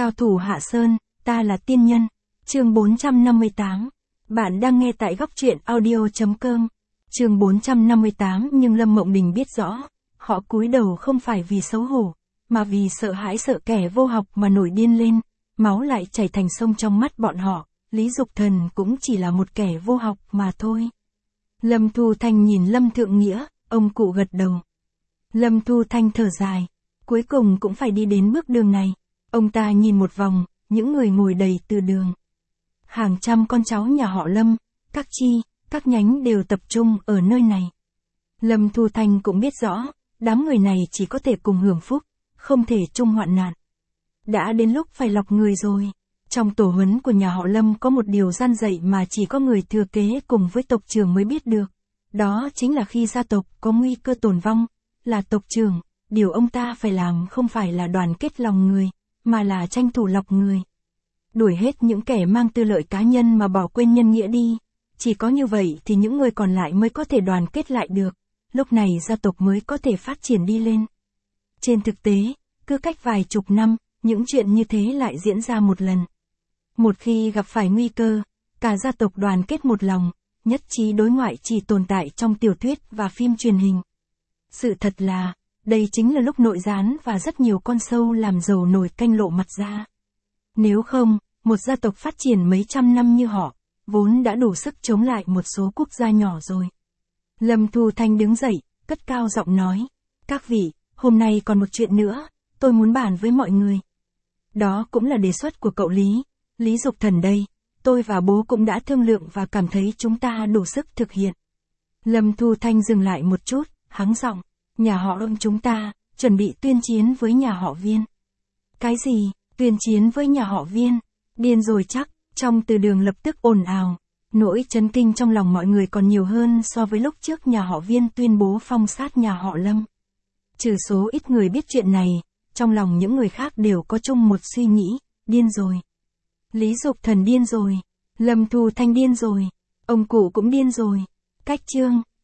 Cao thủ Hạ Sơn, ta là tiên nhân. Chương 458. Bạn đang nghe tại góc truyện audio.com. Chương 458. Nhưng Lâm Mộng Đình biết rõ, họ cúi đầu không phải vì xấu hổ, mà vì sợ hãi, sợ kẻ vô học mà nổi điên lên, máu lại chảy thành sông trong mắt bọn họ. Lý Dục Thần cũng chỉ là một kẻ vô học mà thôi. Lâm Thu Thanh nhìn Lâm Thượng Nghĩa, ông cụ gật đầu. Lâm Thu Thanh thở dài, cuối cùng cũng phải đi đến bước đường này. Ông ta nhìn một vòng, những người ngồi đầy từ đường. Hàng trăm con cháu nhà họ Lâm, các chi, các nhánh đều tập trung ở nơi này. Lâm Thu Thanh cũng biết rõ, đám người này chỉ có thể cùng hưởng phúc, không thể chung hoạn nạn. Đã đến lúc phải lọc người rồi. Trong tổ huấn của nhà họ Lâm có một điều gian dạy mà chỉ có người thừa kế cùng với tộc trưởng mới biết được. Đó chính là khi gia tộc có nguy cơ tồn vong, là tộc trưởng, điều ông ta phải làm không phải là đoàn kết lòng người, mà là tranh thủ lọc người. Đuổi hết những kẻ mang tư lợi cá nhân mà bỏ quên nhân nghĩa đi. Chỉ có như vậy thì những người còn lại mới có thể đoàn kết lại được. Lúc này gia tộc mới có thể phát triển đi lên. Trên thực tế, cứ cách vài chục năm, những chuyện như thế lại diễn ra một lần. Một khi gặp phải nguy cơ, cả gia tộc đoàn kết một lòng, nhất trí đối ngoại chỉ tồn tại trong tiểu thuyết và phim truyền hình. Sự thật là, đây chính là lúc nội gián và rất nhiều con sâu làm dầu nổi canh lộ mặt ra. Nếu không, một gia tộc phát triển mấy trăm năm như họ, vốn đã đủ sức chống lại một số quốc gia nhỏ rồi. Lâm Thu Thanh đứng dậy, cất cao giọng nói, các vị, hôm nay còn một chuyện nữa, tôi muốn bàn với mọi người. Đó cũng là đề xuất của cậu Lý Dục Thần đây, tôi và bố cũng đã thương lượng và cảm thấy chúng ta đủ sức thực hiện. Lâm Thu Thanh dừng lại một chút, hắng giọng, nhà họ ông chúng ta, chuẩn bị tuyên chiến với nhà họ Viên. Cái gì, tuyên chiến với nhà họ Viên? Điên rồi chắc, trong từ đường lập tức ồn ào. Nỗi chấn kinh trong lòng mọi người còn nhiều hơn so với lúc trước nhà họ Viên tuyên bố phong sát nhà họ Lâm. Trừ số ít người biết chuyện này, trong lòng những người khác đều có chung một suy nghĩ, điên rồi. Lý Dục Thần điên rồi, Lâm Thu Thanh điên rồi, ông cụ cũng điên rồi. Cách chương